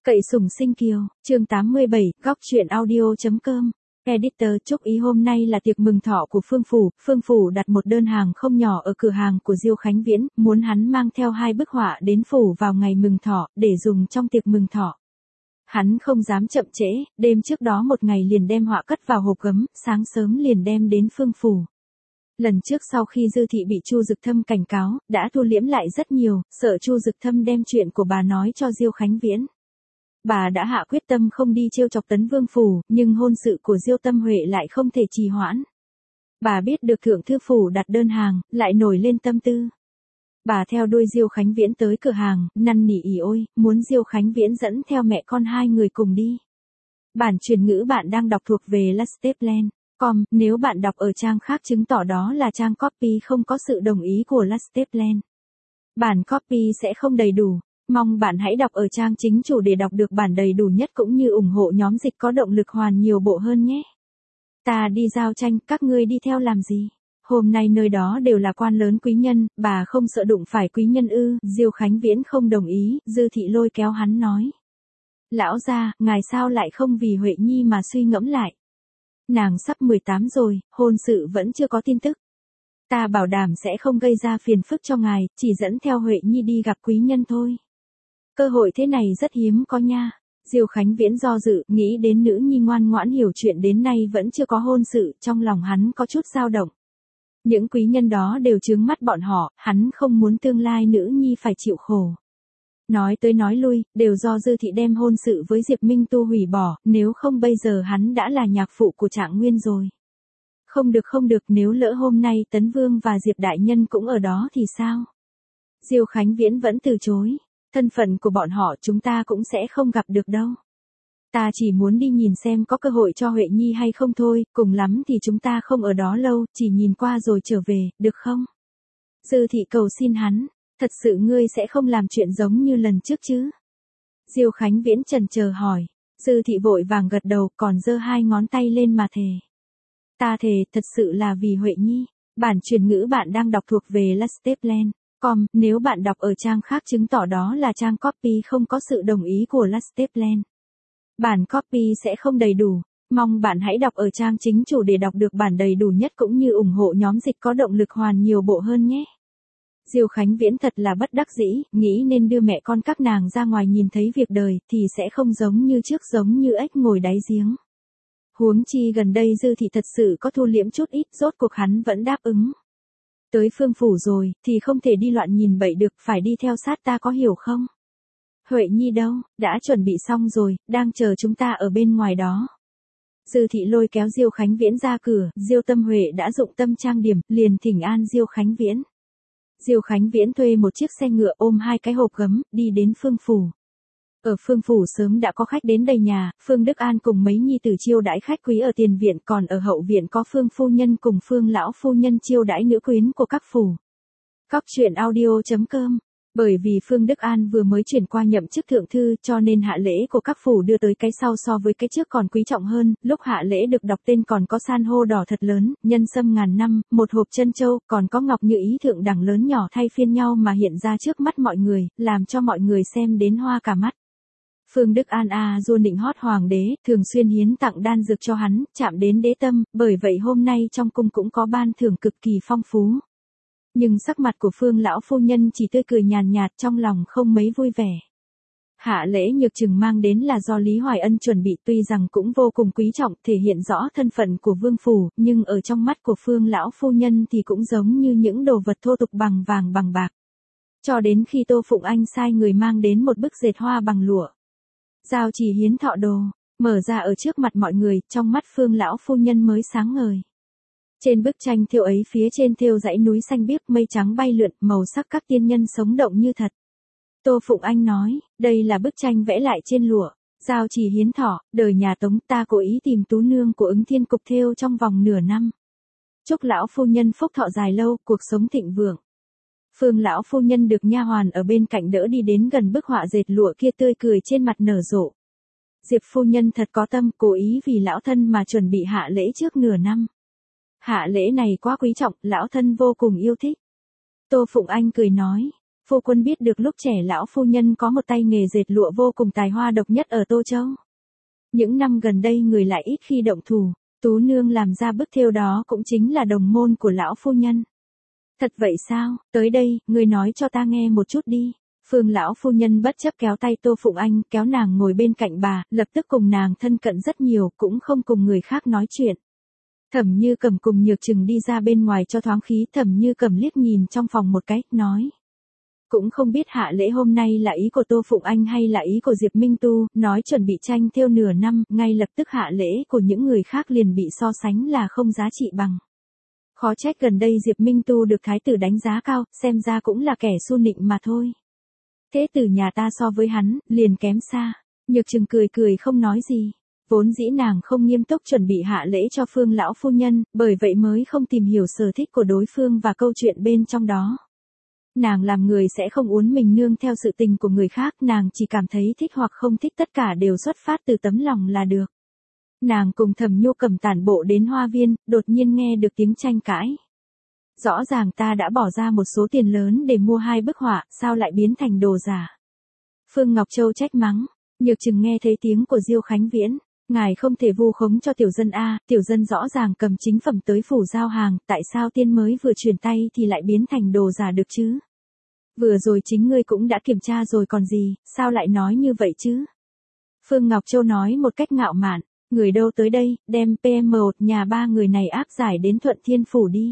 Cậy sủng sinh kiều, chương 87, góc truyện audio.com. Editor chúc ý hôm nay là tiệc mừng thọ của Phương Phủ đặt một đơn hàng không nhỏ ở cửa hàng của Diêu Khánh Viễn, muốn hắn mang theo 2 bức họa đến phủ vào ngày mừng thọ, để dùng trong tiệc mừng thọ. Hắn không dám chậm trễ, đêm trước đó một ngày liền đem họa cất vào hộp gấm, sáng sớm liền đem đến Phương Phủ. Lần trước sau khi Dư Thị bị Chu Dực Thâm cảnh cáo, đã thu liễm lại rất nhiều, sợ Chu Dực Thâm đem chuyện của bà nói cho Diêu Khánh Viễn. Bà đã hạ quyết tâm không đi trêu chọc Tấn Vương phủ, nhưng hôn sự của Diêu Tâm Huệ lại không thể trì hoãn. Bà biết được thượng thư phủ đặt đơn hàng, lại nổi lên tâm tư. Bà theo đuôi Diêu Khánh Viễn tới cửa hàng, năn nỉ ỉ ôi, muốn Diêu Khánh Viễn dẫn theo mẹ con 2 người cùng đi. Bản truyền ngữ bạn đang đọc thuộc về Lasteplan.com, nếu bạn đọc ở trang khác chứng tỏ đó là trang copy không có sự đồng ý của Lasteplan. Bản copy sẽ không đầy đủ. Mong bạn hãy đọc ở trang chính chủ để đọc được bản đầy đủ nhất cũng như ủng hộ nhóm dịch có động lực hoàn nhiều bộ hơn nhé. Ta đi giao tranh, các ngươi đi theo làm gì? Hôm nay nơi đó đều là quan lớn quý nhân, bà không sợ đụng phải quý nhân ư? Diêu Khánh Viễn không đồng ý, Dư Thị lôi kéo hắn nói. Lão gia, ngài sao lại không vì Huệ Nhi mà suy ngẫm lại? Nàng sắp 18 rồi, hôn sự vẫn chưa có tin tức. Ta bảo đảm sẽ không gây ra phiền phức cho ngài, chỉ dẫn theo Huệ Nhi đi gặp quý nhân thôi. Cơ hội thế này rất hiếm có nha. Diêu Khánh Viễn do dự, nghĩ đến nữ nhi ngoan ngoãn hiểu chuyện đến nay vẫn chưa có hôn sự, trong lòng hắn có chút dao động. Những quý nhân đó đều chướng mắt bọn họ, hắn không muốn tương lai nữ nhi phải chịu khổ. Nói tới nói lui, đều do Dư Thị đem hôn sự với Diệp Minh Tu hủy bỏ, nếu không bây giờ hắn đã là nhạc phụ của Trạng Nguyên rồi. Không được, nếu lỡ hôm nay Tấn Vương và Diệp Đại Nhân cũng ở đó thì sao? Diêu Khánh Viễn vẫn từ chối. Thân phận của bọn họ chúng ta cũng sẽ không gặp được đâu. Ta chỉ muốn đi nhìn xem có cơ hội cho Huệ Nhi hay không thôi, cùng lắm thì chúng ta không ở đó lâu, chỉ nhìn qua rồi trở về, được không? Dư Thị cầu xin hắn, thật sự ngươi sẽ không làm chuyện giống như lần trước chứ? Diêu Khánh Viễn chần chờ hỏi, Dư Thị vội vàng gật đầu còn giơ 2 ngón tay lên mà thề. Ta thề, thật sự là vì Huệ Nhi. Bản truyền ngữ bạn đang đọc thuộc về Lasteplan.com, nếu bạn đọc ở trang khác chứng tỏ đó là trang copy không có sự đồng ý của Lasteplan. Bản copy sẽ không đầy đủ. Mong bạn hãy đọc ở trang chính chủ để đọc được bản đầy đủ nhất cũng như ủng hộ nhóm dịch có động lực hoàn nhiều bộ hơn nhé. Diêu Khánh Viễn thật là bất đắc dĩ, nghĩ nên đưa mẹ con các nàng ra ngoài nhìn thấy việc đời thì sẽ không giống như trước, giống như ếch ngồi đáy giếng. Huống chi gần đây Dư Thị thật sự có thu liễm chút ít, rốt cuộc hắn vẫn đáp ứng. Tới Phương phủ rồi, thì không thể đi loạn nhìn bậy được, phải đi theo sát ta có hiểu không? Huệ Nhi đâu, đã chuẩn bị xong rồi, đang chờ chúng ta ở bên ngoài đó. Dư Thị lôi kéo Diêu Khánh Viễn ra cửa, Diêu Tâm Huệ đã dụng tâm trang điểm, liền thỉnh an Diêu Khánh Viễn. Diêu Khánh Viễn thuê một chiếc xe ngựa ôm 2 cái hộp gấm, đi đến Phương phủ. Ở Phương phủ sớm đã có khách đến đầy nhà, Phương Đức An cùng mấy nhi tử chiêu đãi khách quý ở tiền viện, còn ở hậu viện có Phương phu nhân cùng Phương lão phu nhân chiêu đãi nữ quyến của các phủ. Góc truyện audio.com. Bởi vì Phương Đức An vừa mới chuyển qua nhậm chức thượng thư, cho nên hạ lễ của các phủ đưa tới cái sau so với cái trước còn quý trọng hơn. Lúc hạ lễ được đọc tên còn có san hô đỏ thật lớn, nhân sâm ngàn năm, một hộp chân châu, còn có ngọc như ý thượng đẳng lớn nhỏ thay phiên nhau mà hiện ra trước mắt mọi người, làm cho mọi người xem đến hoa cả mắt. Phương Đức An du nịnh hót hoàng đế, thường xuyên hiến tặng đan dược cho hắn, chạm đến đế tâm, bởi vậy hôm nay trong cung cũng có ban thưởng cực kỳ phong phú. Nhưng sắc mặt của Phương lão phu nhân chỉ tươi cười nhàn nhạt, trong lòng không mấy vui vẻ. Hạ lễ nhược chừng mang đến là do Lý Hoài Ân chuẩn bị, tuy rằng cũng vô cùng quý trọng, thể hiện rõ thân phận của vương phủ, nhưng ở trong mắt của Phương lão phu nhân thì cũng giống như những đồ vật thô tục bằng vàng bằng bạc. Cho đến khi Tô Phụng Anh sai người mang đến một bức dệt hoa bằng lụa. Giao chỉ hiến thọ đồ, mở ra ở trước mặt mọi người, trong mắt Phương lão phu nhân mới sáng ngời. Trên bức tranh thêu ấy phía trên thêu dãy núi xanh biếc, mây trắng bay lượn, màu sắc các tiên nhân sống động như thật. Tô Phụng Anh nói, đây là bức tranh vẽ lại trên lụa. Giao chỉ hiến thọ, đời nhà Tống, ta cố ý tìm tú nương của Ứng Thiên Cục thêu trong vòng nửa năm. Chúc lão phu nhân phúc thọ dài lâu, cuộc sống thịnh vượng. Phương lão phu nhân được nha hoàn ở bên cạnh đỡ đi đến gần bức họa dệt lụa kia, tươi cười trên mặt nở rộ. Diệp phu nhân thật có tâm, cố ý vì lão thân mà chuẩn bị hạ lễ trước nửa năm. Hạ lễ này quá quý trọng, lão thân vô cùng yêu thích. Tô Phụng Anh cười nói, Phu quân biết được lúc trẻ lão phu nhân có một tay nghề dệt lụa vô cùng tài hoa độc nhất ở Tô Châu. Những năm gần đây người lại ít khi động thủ, Tú nương làm ra bức thêu đó cũng chính là đồng môn của lão phu nhân. Thật vậy sao, tới đây, ngươi nói cho ta nghe một chút đi. Phương lão phu nhân bất chấp kéo tay Tô Phụng Anh, kéo nàng ngồi bên cạnh bà, lập tức cùng nàng thân cận rất nhiều, cũng không cùng người khác nói chuyện. Thẩm Như Cầm cùng Nhược Trừng đi ra bên ngoài cho thoáng khí, Thẩm Như Cầm liếc nhìn trong phòng một cái, nói. Cũng không biết hạ lễ hôm nay là ý của Tô Phụng Anh hay là ý của Diệp Minh Tu, nói chuẩn bị tranh thêu nửa năm, ngay lập tức hạ lễ của những người khác liền bị so sánh là không giá trị bằng. Khó trách gần đây Diệp Minh Tu được thái tử đánh giá cao, xem ra cũng là kẻ su nịnh mà thôi. Thế tử nhà ta so với hắn, liền kém xa. Nhược Trừng cười cười không nói gì. Vốn dĩ nàng không nghiêm túc chuẩn bị hạ lễ cho Phương lão phu nhân, bởi vậy mới không tìm hiểu sở thích của đối phương và câu chuyện bên trong đó. Nàng làm người sẽ không uốn mình nương theo sự tình của người khác, nàng chỉ cảm thấy thích hoặc không thích tất cả đều xuất phát từ tấm lòng là được. Nàng cùng Thẩm Nhu Cầm tản bộ đến hoa viên, đột nhiên nghe được tiếng tranh cãi. Rõ ràng ta đã bỏ ra một số tiền lớn để mua 2 bức họa, sao lại biến thành đồ giả? Phương Ngọc Châu trách mắng. Nhược Trừng nghe thấy tiếng của Diêu Khánh Viễn. Ngài không thể vu khống cho tiểu dân a, tiểu dân rõ ràng cầm chính phẩm tới phủ giao hàng, tại sao tiên mới vừa chuyển tay thì lại biến thành đồ giả được chứ? Vừa rồi chính ngươi cũng đã kiểm tra rồi còn gì, sao lại nói như vậy chứ? Phương Ngọc Châu nói một cách ngạo mạn, người đâu tới đây, đem PM1 nhà 3 người này áp giải đến Thuận Thiên Phủ đi.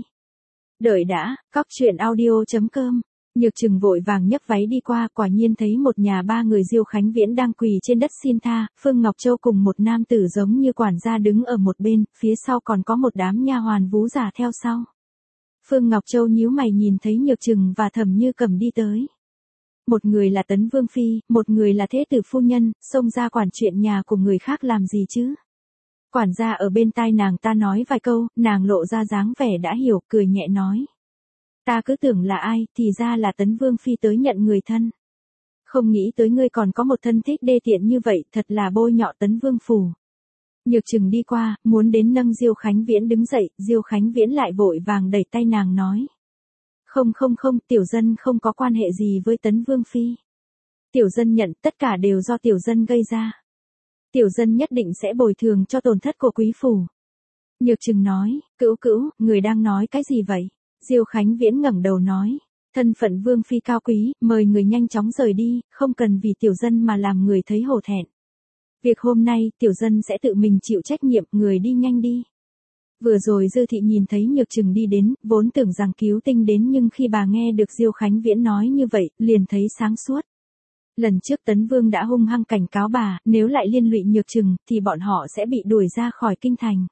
Đợi đã, cóc.audio.com. Nhược Trừng vội vàng nhấc váy đi qua, quả nhiên thấy một nhà 3 người Diêu Khánh Viễn đang quỳ trên đất xin tha, Phương Ngọc Châu cùng một nam tử giống như quản gia đứng ở một bên, phía sau còn có một đám nha hoàn vú giả theo sau. Phương Ngọc Châu nhíu mày nhìn thấy Nhược Trừng và Thẩm Như Cầm đi tới. Một người là Tấn Vương Phi, một người là thế tử phu nhân, xông ra quản chuyện nhà của người khác làm gì chứ? Quản gia ở bên tai nàng ta nói vài câu, nàng lộ ra dáng vẻ đã hiểu, cười nhẹ nói. Ta cứ tưởng là ai, thì ra là Tấn Vương Phi tới nhận người thân. Không nghĩ tới ngươi còn có một thân thích đê tiện như vậy, thật là bôi nhọ Tấn Vương Phủ. Nhược Trừng đi qua, muốn đến nâng Diêu Khánh Viễn đứng dậy, Diêu Khánh Viễn lại vội vàng đẩy tay nàng nói. Không, tiểu dân không có quan hệ gì với Tấn Vương Phi. Tiểu dân nhận tất cả đều do tiểu dân gây ra. Tiểu dân nhất định sẽ bồi thường cho tổn thất của quý phủ. Nhược Trừng nói, cữu, người đang nói cái gì vậy? Diêu Khánh Viễn ngẩng đầu nói, thân phận Vương Phi cao quý, mời người nhanh chóng rời đi, không cần vì tiểu dân mà làm người thấy hổ thẹn. Việc hôm nay, tiểu dân sẽ tự mình chịu trách nhiệm, người đi nhanh đi. Vừa rồi Dư Thị nhìn thấy Nhược Trừng đi đến, vốn tưởng rằng cứu tinh đến nhưng khi bà nghe được Diêu Khánh Viễn nói như vậy, liền thấy sáng suốt. Lần trước Tấn Vương đã hung hăng cảnh cáo bà, nếu lại liên lụy Nhược Trừng, thì bọn họ sẽ bị đuổi ra khỏi kinh thành.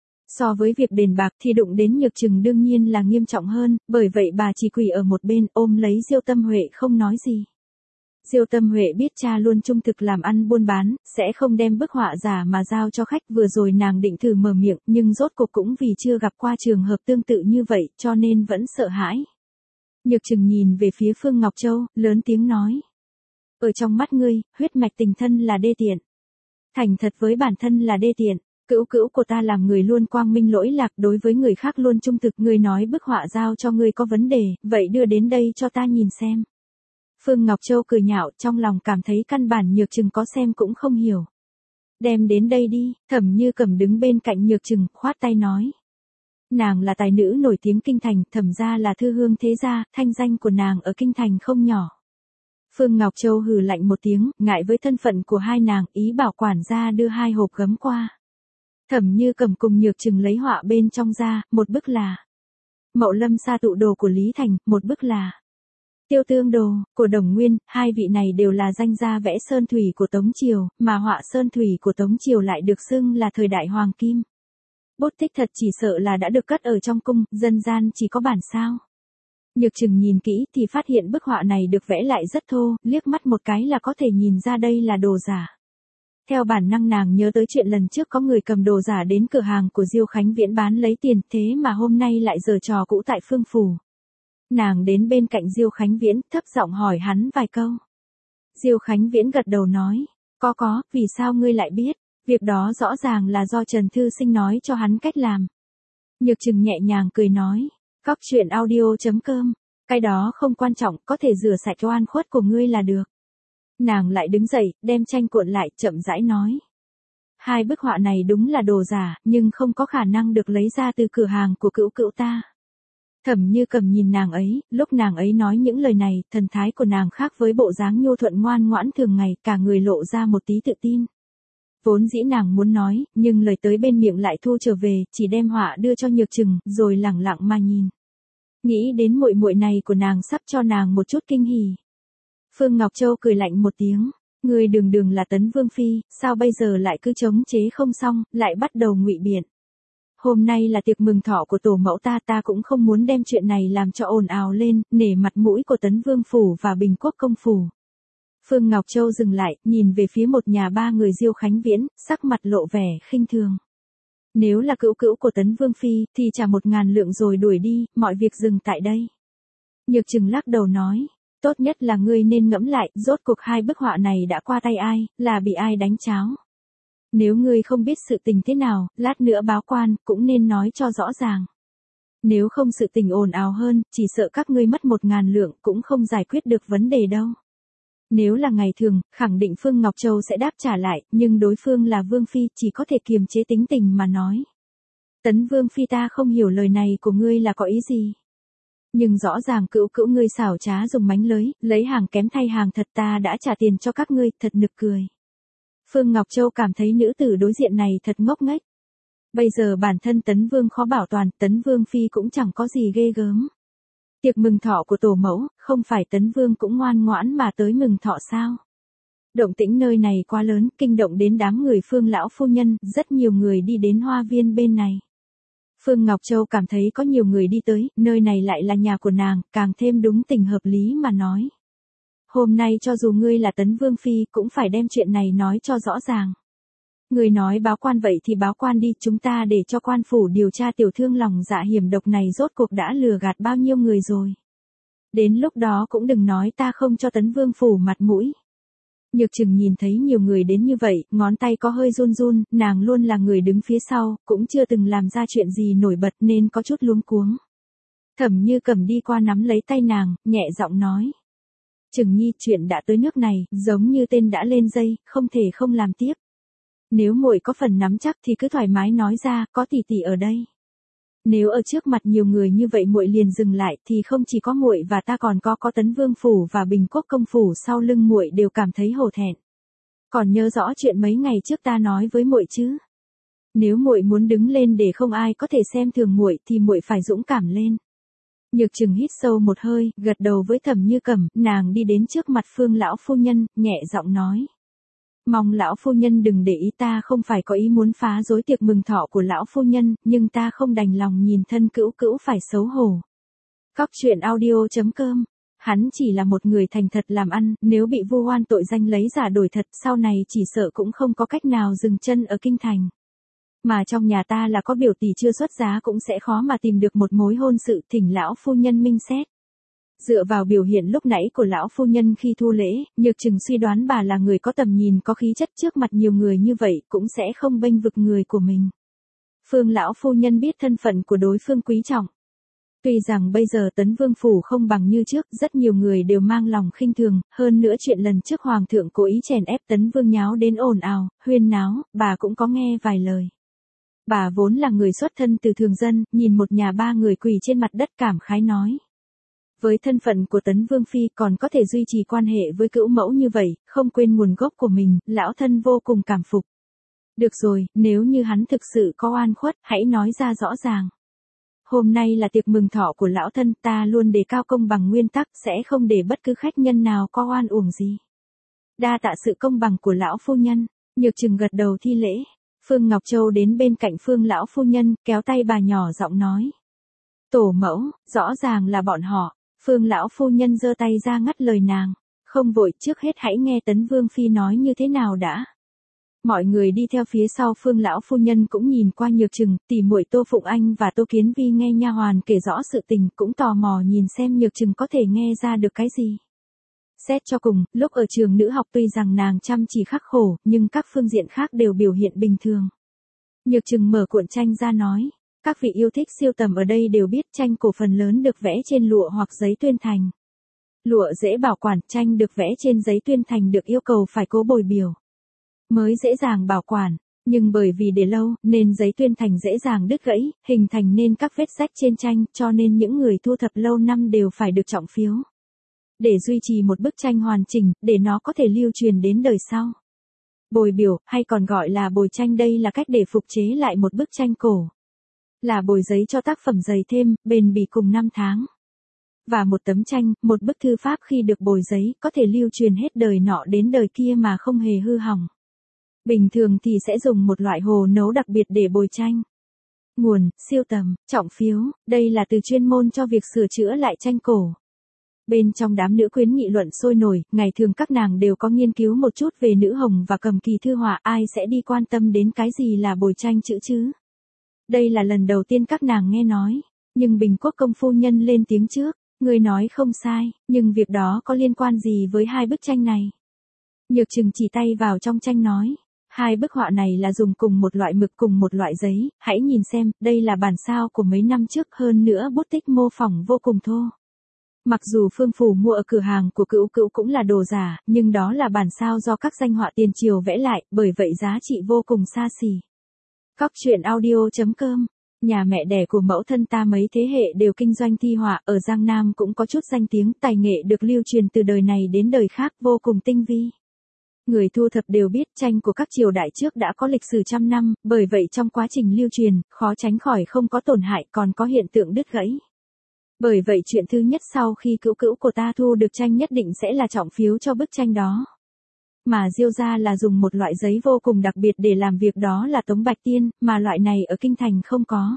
So với việc đền bạc thì đụng đến Nhược Trừng đương nhiên là nghiêm trọng hơn, bởi vậy bà chỉ quỳ ở một bên ôm lấy Diêu Tâm Huệ không nói gì. Diêu Tâm Huệ biết cha luôn trung thực làm ăn buôn bán, sẽ không đem bức họa giả mà giao cho khách, vừa rồi nàng định thử mở miệng, nhưng rốt cuộc cũng vì chưa gặp qua trường hợp tương tự như vậy, cho nên vẫn sợ hãi. Nhược Trừng nhìn về phía Phương Ngọc Châu, lớn tiếng nói. Ở trong mắt ngươi, huyết mạch tình thân là đê tiện. Thành thật với bản thân là đê tiện. Cữu của ta làm người luôn quang minh lỗi lạc, đối với người khác luôn trung thực, ngươi nói bức họa giao cho ngươi có vấn đề, vậy đưa đến đây cho ta nhìn xem. Phương Ngọc Châu cười nhạo, trong lòng cảm thấy căn bản Nhược Trừng có xem cũng không hiểu. Đem đến đây đi, Thẩm Như Cầm đứng bên cạnh Nhược Trừng, khoát tay nói. Nàng là tài nữ nổi tiếng kinh thành, Thẩm gia là thư hương thế gia, thanh danh của nàng ở kinh thành không nhỏ. Phương Ngọc Châu hừ lạnh một tiếng, ngại với thân phận của hai nàng, ý bảo quản gia đưa 2 hộp gấm qua. Thẩm Như Cầm cùng Nhược Trừng lấy họa bên trong ra, một bức là Mậu Lâm Sa Tụ Đồ của Lý Thành, một bức là Tiêu Tương Đồ của Đồng Nguyên, hai vị này đều là danh gia vẽ sơn thủy của Tống Triều, mà họa sơn thủy của Tống Triều lại được xưng là thời đại hoàng kim. Bút tích thật chỉ sợ là đã được cất ở trong cung, dân gian chỉ có bản sao. Nhược Trừng nhìn kỹ thì phát hiện bức họa này được vẽ lại rất thô, liếc mắt một cái là có thể nhìn ra đây là đồ giả. Theo bản năng nàng nhớ tới chuyện lần trước có người cầm đồ giả đến cửa hàng của Diêu Khánh Viễn bán lấy tiền, thế mà hôm nay lại giở trò cũ tại Phương Phủ. Nàng đến bên cạnh Diêu Khánh Viễn, thấp giọng hỏi hắn vài câu. Diêu Khánh Viễn gật đầu nói, có, vì sao ngươi lại biết, việc đó rõ ràng là do Trần Thư Sinh nói cho hắn cách làm. Nhược Trừng nhẹ nhàng cười nói, cóc.audio.com Cái đó không quan trọng, có thể rửa sạch oan khuất của ngươi là được. Nàng lại đứng dậy, đem tranh cuộn lại, chậm rãi nói. Hai bức họa này đúng là đồ giả, nhưng không có khả năng được lấy ra từ cửa hàng của cữu cữu ta. Thẩm Như Cầm nhìn nàng ấy, lúc nàng ấy nói những lời này, thần thái của nàng khác với bộ dáng nhu thuận ngoan ngoãn thường ngày, cả người lộ ra một tí tự tin. Vốn dĩ nàng muốn nói, nhưng lời tới bên miệng lại thu trở về, chỉ đem họa đưa cho Nhược Trừng, rồi lẳng lặng mà nhìn. Nghĩ đến muội muội này của nàng sắp cho nàng một chút kinh hỉ. Phương Ngọc Châu cười lạnh một tiếng, ngươi đường là Tấn Vương phi, sao bây giờ lại cứ chống chế không xong, lại bắt đầu ngụy biện. Hôm nay là tiệc mừng thọ của tổ mẫu ta cũng không muốn đem chuyện này làm cho ồn ào lên, nể mặt mũi của Tấn Vương phủ và Bình Quốc công phủ. Phương Ngọc Châu dừng lại, nhìn về phía một nhà ba người Diêu Khánh Viễn, sắc mặt lộ vẻ khinh thường. Nếu là cữu cữu của Tấn Vương phi, thì trả 1.000 lượng rồi đuổi đi, mọi việc dừng tại đây. Nhược Trừng lắc đầu nói, tốt nhất là ngươi nên ngẫm lại, rốt cuộc hai bức họa này đã qua tay ai, là bị ai đánh cháo. Nếu ngươi không biết sự tình thế nào, lát nữa báo quan, cũng nên nói cho rõ ràng. Nếu không sự tình ồn ào hơn, chỉ sợ các ngươi mất 1.000 lượng cũng không giải quyết được vấn đề đâu. Nếu là ngày thường, khẳng định Phương Ngọc Châu sẽ đáp trả lại, nhưng đối phương là Vương phi, chỉ có thể kiềm chế tính tình mà nói. Tấn Vương phi, ta không hiểu lời này của ngươi là có ý gì. Nhưng rõ ràng cữu cữu ngươi xảo trá dùng mánh lới, lấy hàng kém thay hàng thật, ta đã trả tiền cho các ngươi, thật nực cười. Phương Ngọc Châu cảm thấy nữ tử đối diện này thật ngốc nghếch. Bây giờ bản thân Tấn Vương khó bảo toàn, Tấn Vương phi cũng chẳng có gì ghê gớm. Tiệc mừng thọ của tổ mẫu, không phải Tấn Vương cũng ngoan ngoãn mà tới mừng thọ sao? Động tĩnh nơi này quá lớn, kinh động đến đám người Phương lão phu nhân, rất nhiều người đi đến hoa viên bên này. Phương Ngọc Châu cảm thấy có nhiều người đi tới, nơi này lại là nhà của nàng, càng thêm đúng tình hợp lý mà nói. Hôm nay cho dù ngươi là Tấn Vương phi, cũng phải đem chuyện này nói cho rõ ràng. Người nói báo quan vậy thì báo quan đi, chúng ta để cho quan phủ điều tra tiểu thương lòng dạ hiểm độc này rốt cuộc đã lừa gạt bao nhiêu người rồi. Đến lúc đó cũng đừng nói ta không cho Tấn Vương phủ mặt mũi. Nhược Trừng nhìn thấy nhiều người đến như vậy, ngón tay có hơi run run, nàng luôn là người đứng phía sau, cũng chưa từng làm ra chuyện gì nổi bật nên có chút luống cuống. Thẩm Như Cầm đi qua nắm lấy tay nàng, nhẹ giọng nói. Trừng nhi, chuyện đã tới nước này, giống như tên đã lên dây, không thể không làm tiếp. Nếu muội có phần nắm chắc thì cứ thoải mái nói ra, có tỷ tỷ ở đây. Nếu ở trước mặt nhiều người như vậy muội liền dừng lại thì không chỉ có muội và ta còn có Tấn Vương phủ và Bình Quốc công phủ sau lưng muội đều cảm thấy hổ thẹn. Còn nhớ rõ chuyện mấy ngày trước ta nói với muội chứ? Nếu muội muốn đứng lên để không ai có thể xem thường muội thì muội phải dũng cảm lên. Nhược Trừng hít sâu một hơi, gật đầu với Thẩm Như Cầm, nàng đi đến trước mặt Phương lão phu nhân, nhẹ giọng nói. Mong lão phu nhân đừng để ý, ta không phải có ý muốn phá rối tiệc mừng thọ của lão phu nhân, nhưng ta không đành lòng nhìn thân cữu cữu phải xấu hổ. Góc truyện audio.com. Hắn chỉ là một người thành thật làm ăn, nếu bị vu oan tội danh lấy giả đổi thật, sau này chỉ sợ cũng không có cách nào dừng chân ở kinh thành. Mà trong nhà ta là có biểu tỷ chưa xuất giá cũng sẽ khó mà tìm được một mối hôn sự, thỉnh lão phu nhân minh xét. Dựa vào biểu hiện lúc nãy của lão phu nhân khi thu lễ, Nhược Trừng suy đoán bà là người có tầm nhìn có khí chất, trước mặt nhiều người như vậy cũng sẽ không bênh vực người của mình. Phương lão phu nhân biết thân phận của đối phương quý trọng. Tuy rằng bây giờ Tấn Vương phủ không bằng như trước, rất nhiều người đều mang lòng khinh thường, hơn nữa chuyện lần trước hoàng thượng cố ý chèn ép Tấn Vương nháo đến ồn ào, huyên náo, bà cũng có nghe vài lời. Bà vốn là người xuất thân từ thường dân, nhìn một nhà ba người quỳ trên mặt đất cảm khái nói. Với thân phận của Tấn Vương phi còn có thể duy trì quan hệ với cữu mẫu như vậy, không quên nguồn gốc của mình, lão thân vô cùng cảm phục. Được rồi, nếu như hắn thực sự có oan khuất, hãy nói ra rõ ràng. Hôm nay là tiệc mừng thọ của lão thân, ta luôn đề cao công bằng nguyên tắc, sẽ không để bất cứ khách nhân nào có oan uổng gì. Đa tạ sự công bằng của lão phu nhân. Nhược Trừng gật đầu thi lễ. Phương Ngọc Châu đến bên cạnh Phương lão phu nhân, kéo tay bà nhỏ giọng nói. Tổ mẫu, rõ ràng là bọn họ. Phương lão phu nhân giơ tay ra ngắt lời nàng. Không vội, trước hết hãy nghe Tấn Vương phi nói như thế nào đã. Mọi người đi theo phía sau Phương lão phu nhân cũng nhìn qua Nhược Trừng, tỉ muội Tô Phụng Anh và Tô Kiến Vi nghe nha hoàn kể rõ sự tình, cũng tò mò nhìn xem Nhược Trừng có thể nghe ra được cái gì. Xét cho cùng, lúc ở trường nữ học tuy rằng nàng chăm chỉ khắc khổ, nhưng các phương diện khác đều biểu hiện bình thường. Nhược Trừng mở cuộn tranh ra nói, Các vị yêu thích sưu tầm ở đây đều biết tranh cổ phần lớn được vẽ trên lụa hoặc giấy tuyên thành. Lụa dễ bảo quản, tranh được vẽ trên giấy tuyên thành được yêu cầu phải cố bồi biểu mới dễ dàng bảo quản, nhưng bởi vì để lâu nên giấy tuyên thành dễ dàng đứt gãy, hình thành nên các vết rách trên tranh, cho nên những người thu thập lâu năm đều phải được trọng phiếu để duy trì một bức tranh hoàn chỉnh, để nó có thể lưu truyền đến đời sau. Bồi biểu, hay còn gọi là bồi tranh, đây là cách để phục chế lại một bức tranh cổ. Là bồi giấy cho tác phẩm dày thêm, bền bỉ cùng năm tháng. Và một tấm tranh, một bức thư pháp khi được bồi giấy, có thể lưu truyền hết đời nọ đến đời kia mà không hề hư hỏng. Bình thường thì sẽ dùng một loại hồ nấu đặc biệt để bồi tranh. Nguồn, siêu tầm, trọng phiếu, đây là từ chuyên môn cho việc sửa chữa lại tranh cổ. Bên trong đám nữ quyến nghị luận sôi nổi, ngày thường các nàng đều có nghiên cứu một chút về nữ hồng và cầm kỳ thư họa, ai sẽ đi quan tâm đến cái gì là bồi tranh chữ chứ. Đây là lần đầu tiên các nàng nghe nói, nhưng Bình Quốc công phu nhân lên tiếng trước, người nói không sai, nhưng việc đó có liên quan gì với hai bức tranh này? Nhược Trừng chỉ tay vào trong tranh nói, hai bức họa này là dùng cùng một loại mực cùng một loại giấy, hãy nhìn xem, đây là bản sao của mấy năm trước, hơn nữa bút tích mô phỏng vô cùng thô. Mặc dù Phương Phủ mua ở cửa hàng của Cữu Cữu cũng là đồ giả, nhưng đó là bản sao do các danh họa tiền triều vẽ lại, bởi vậy giá trị vô cùng xa xỉ. Cóc truyện audio.com. Nhà mẹ đẻ của mẫu thân ta mấy thế hệ đều kinh doanh thi họa, ở Giang Nam cũng có chút danh tiếng, tài nghệ được lưu truyền từ đời này đến đời khác, vô cùng tinh vi. Người thu thập đều biết tranh của các triều đại trước đã có lịch sử trăm năm, bởi vậy trong quá trình lưu truyền, khó tránh khỏi không có tổn hại, còn có hiện tượng đứt gãy. Bởi vậy chuyện thứ nhất sau khi Cữu Cữu của ta thu được tranh nhất định sẽ là trọng phiếu cho bức tranh đó. Mà Diêu gia là dùng một loại giấy vô cùng đặc biệt để làm việc, đó là tống bạch tiên, mà loại này ở kinh thành không có.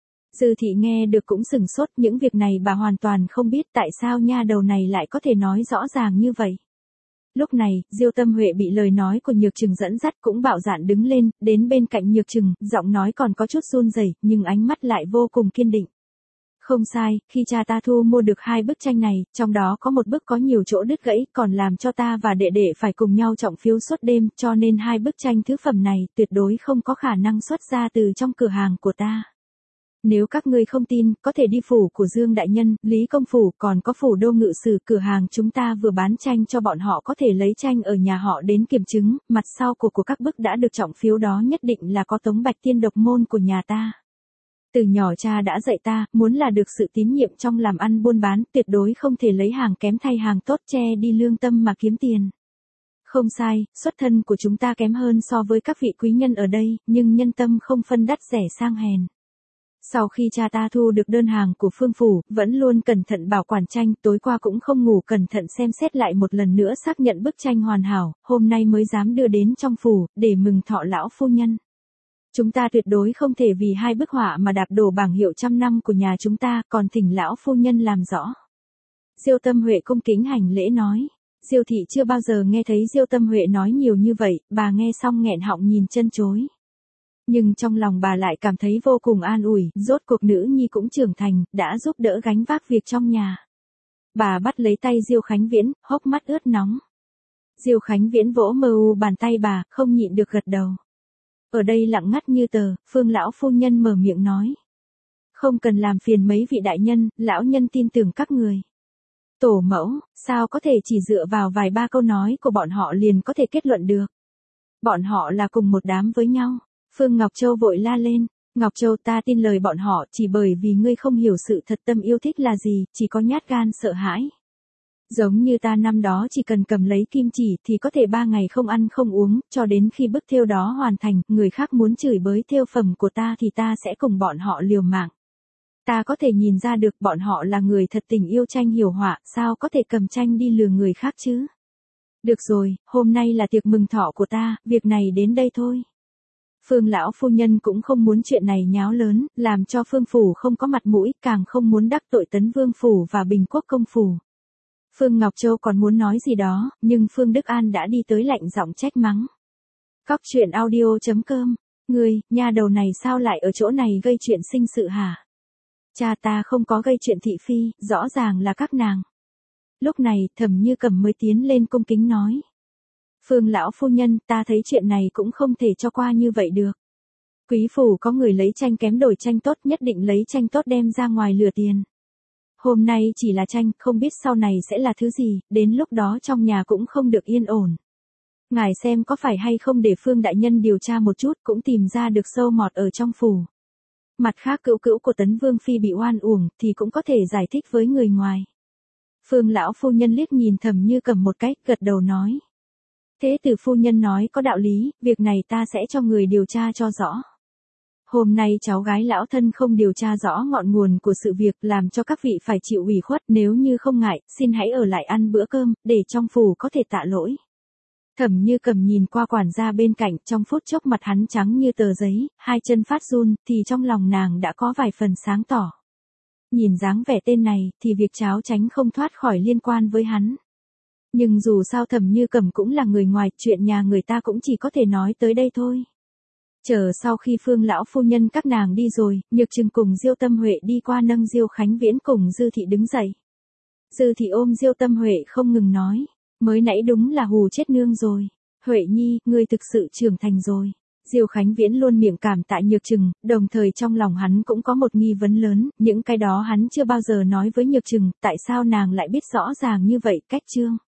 Dư thị nghe được cũng sửng sốt, những việc này bà hoàn toàn không biết, tại sao nha đầu này lại có thể nói rõ ràng như vậy. Lúc này, Diêu Tâm Huệ bị lời nói của Nhược Trừng dẫn dắt cũng bạo dạn đứng lên, đến bên cạnh Nhược Trừng, giọng nói còn có chút run rẩy, nhưng ánh mắt lại vô cùng kiên định. Không sai, khi cha ta thu mua được hai bức tranh này, trong đó có một bức có nhiều chỗ đứt gãy, còn làm cho ta và đệ đệ phải cùng nhau trọng phiếu suốt đêm, cho nên hai bức tranh thứ phẩm này tuyệt đối không có khả năng xuất ra từ trong cửa hàng của ta. Nếu các ngươi không tin, có thể đi phủ của Dương Đại Nhân, Lý Công Phủ, còn có phủ Đô Ngự Sử, cửa hàng chúng ta vừa bán tranh cho bọn họ, có thể lấy tranh ở nhà họ đến kiểm chứng, mặt sau của các bức đã được trọng phiếu đó nhất định là có tống bạch tiên độc môn của nhà ta. Từ nhỏ cha đã dạy ta, muốn là được sự tín nhiệm trong làm ăn buôn bán, tuyệt đối không thể lấy hàng kém thay hàng tốt, che đi lương tâm mà kiếm tiền. Không sai, xuất thân của chúng ta kém hơn so với các vị quý nhân ở đây, nhưng nhân tâm không phân đắt rẻ sang hèn. Sau khi cha ta thu được đơn hàng của Phương Phủ, vẫn luôn cẩn thận bảo quản tranh, tối qua cũng không ngủ cẩn thận xem xét lại một lần nữa xác nhận bức tranh hoàn hảo, hôm nay mới dám đưa đến trong phủ, để mừng thọ lão phu nhân. Chúng ta tuyệt đối không thể vì hai bức họa mà đạp đổ bảng hiệu trăm năm của nhà chúng ta, còn thỉnh lão phu nhân làm rõ. Diêu Tâm Huệ cung kính hành lễ nói. Diêu thị chưa bao giờ nghe thấy Diêu Tâm Huệ nói nhiều như vậy, bà nghe xong nghẹn họng nhìn chân chối. Nhưng trong lòng bà lại cảm thấy vô cùng an ủi, rốt cuộc nữ nhi cũng trưởng thành, đã giúp đỡ gánh vác việc trong nhà. Bà bắt lấy tay Diêu Khánh Viễn, hốc mắt ướt nóng. Diêu Khánh Viễn vỗ mờ u bàn tay bà, không nhịn được gật đầu. Ở đây lặng ngắt như tờ, Phương lão phu nhân mở miệng nói. Không cần làm phiền mấy vị đại nhân, lão nhân tin tưởng các người. Tổ mẫu, sao có thể chỉ dựa vào vài ba câu nói của bọn họ liền có thể kết luận được. Bọn họ là cùng một đám với nhau. Phương Ngọc Châu vội la lên. Ngọc Châu, ta tin lời bọn họ chỉ bởi vì ngươi không hiểu sự thật tâm yêu thích là gì, chỉ có nhát gan sợ hãi. Giống như ta năm đó chỉ cần cầm lấy kim chỉ thì có thể 3 ngày không ăn không uống, cho đến khi bức thêu đó hoàn thành, người khác muốn chửi bới thêu phẩm của ta thì ta sẽ cùng bọn họ liều mạng. Ta có thể nhìn ra được bọn họ là người thật tình yêu tranh hiểu họa, sao có thể cầm tranh đi lừa người khác chứ? Được rồi, hôm nay là tiệc mừng thọ của ta, việc này đến đây thôi. Phương lão phu nhân cũng không muốn chuyện này nháo lớn, làm cho Phương Phủ không có mặt mũi, càng không muốn đắc tội Tấn Vương Phủ và Bình Quốc Công Phủ. Phương Ngọc Châu còn muốn nói gì đó, nhưng Phương Đức An đã đi tới lạnh giọng trách mắng. Cóc truyện audio.com, ngươi, nha đầu này sao lại ở chỗ này gây chuyện sinh sự hả? Cha ta không có gây chuyện thị phi, rõ ràng là các nàng. Lúc này, Thẩm Như Cẩm mới tiến lên cung kính nói. Phương lão phu nhân, ta thấy chuyện này cũng không thể cho qua như vậy được. Quý phủ có người lấy tranh kém đổi tranh tốt, nhất định lấy tranh tốt đem ra ngoài lừa tiền. Hôm nay chỉ là tranh, không biết sau này sẽ là thứ gì, đến lúc đó trong nhà cũng không được yên ổn. Ngài xem có phải hay không để Phương đại nhân điều tra một chút, cũng tìm ra được sâu mọt ở trong phủ. Mặt khác cữu cữu của Tấn Vương Phi bị oan uổng thì cũng có thể giải thích với người ngoài. Phương lão phu nhân liếc nhìn Thẩm Như Cầm một cách, gật đầu nói. Thế tử phu nhân nói có đạo lý, việc này ta sẽ cho người điều tra cho rõ. Hôm nay cháu gái lão thân không điều tra rõ ngọn nguồn của sự việc, làm cho các vị phải chịu ủy khuất, nếu như không ngại, xin hãy ở lại ăn bữa cơm, để trong phủ có thể tạ lỗi. Thẩm Như Cầm nhìn qua quản gia bên cạnh, trong phút chốc mặt hắn trắng như tờ giấy, hai chân phát run, thì trong lòng nàng đã có vài phần sáng tỏ. Nhìn dáng vẻ tên này, thì việc cháo tránh không thoát khỏi liên quan với hắn. Nhưng dù sao Thẩm Như Cầm cũng là người ngoài, chuyện nhà người ta cũng chỉ có thể nói tới đây thôi. Chờ sau khi Phương lão phu nhân các nàng đi rồi, Nhược Trừng cùng Diêu Tâm Huệ đi qua nâng Diêu Khánh Viễn cùng Dư Thị đứng dậy. Dư Thị ôm Diêu Tâm Huệ không ngừng nói, mới nãy đúng là hù chết nương rồi. Huệ nhi, ngươi thực sự trưởng thành rồi. Diêu Khánh Viễn luôn miệng cảm tạ Nhược Trừng, đồng thời trong lòng hắn cũng có một nghi vấn lớn, những cái đó hắn chưa bao giờ nói với Nhược Trừng, tại sao nàng lại biết rõ ràng như vậy, cách chương.